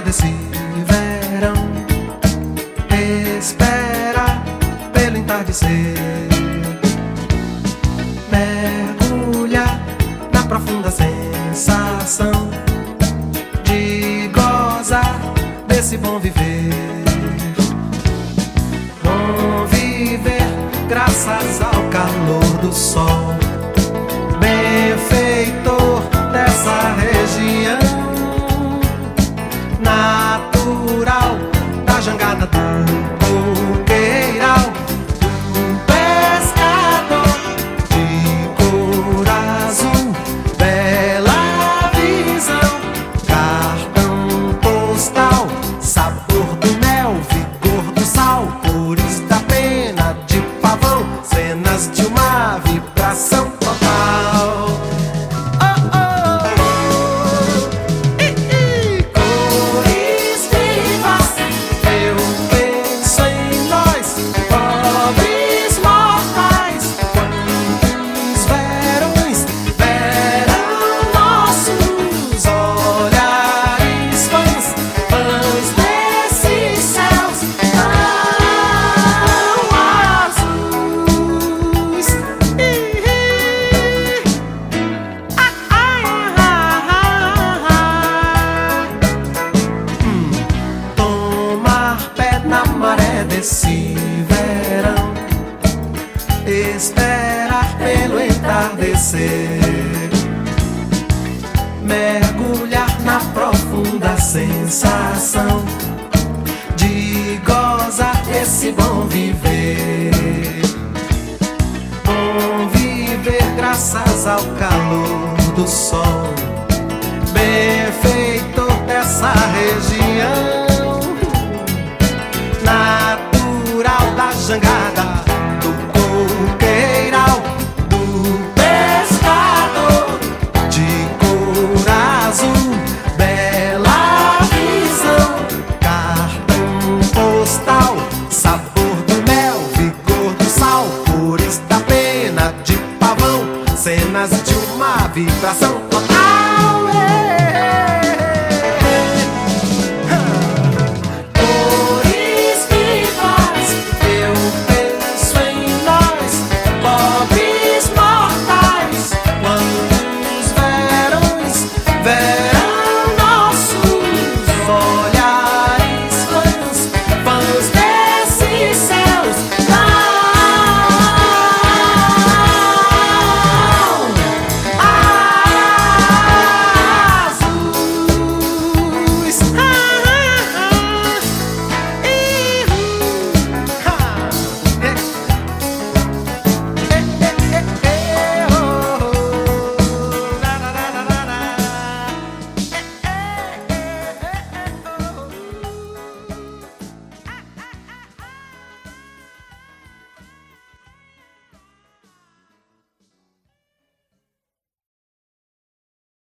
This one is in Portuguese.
desse verão, espera pelo entardecer, mergulha na profunda sensação de gozar desse bom viver. Bom viver graças ao calor do sol, benfeitor dessa região natural da jangada do coqueiral, do pescador de cor azul, bela visão, cartão postal, sabor do mel, vigor do sal, cores da pena de pavão, cenas de uma vibração total. Esse verão, esperar pelo entardecer, mergulhar na profunda sensação de gozar esse bom viver. Bom viver graças ao calor do sol, benfeitor dessa região natural da jangada do coqueiral, do pescador de cor azul, bela visão, cartão postal, sabor do mel, vigor do sal, cores da pena de pavão, cenas de uma vibração total.